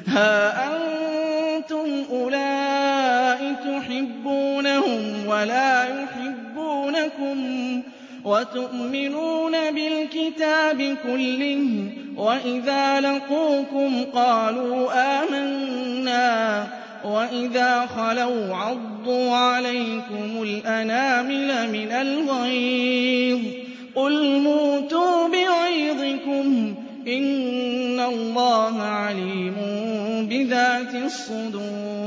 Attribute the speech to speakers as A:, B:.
A: هَا أَنتُمْ أُولَاءِ تُحِبُّونَهُمْ وَلَا يُحِبُّونَكُمْ وَتُؤْمِنُونَ بِالْكِتَابِ كُلِّهِ وَإِذَا لَقُوكُمْ قَالُوا آمَنَّا وَإِذَا خَلَوْا عَضُّوا عَلَيْكُمُ الْأَنَامِلَ مِنَ الْغَيْظِ ۚ قُلْ مُوتُوا بِغَيْظِكُمْ ۗ إِنَّ اللَّهَ عَلِيمٌ بِذَاتِ الصُّدُورِ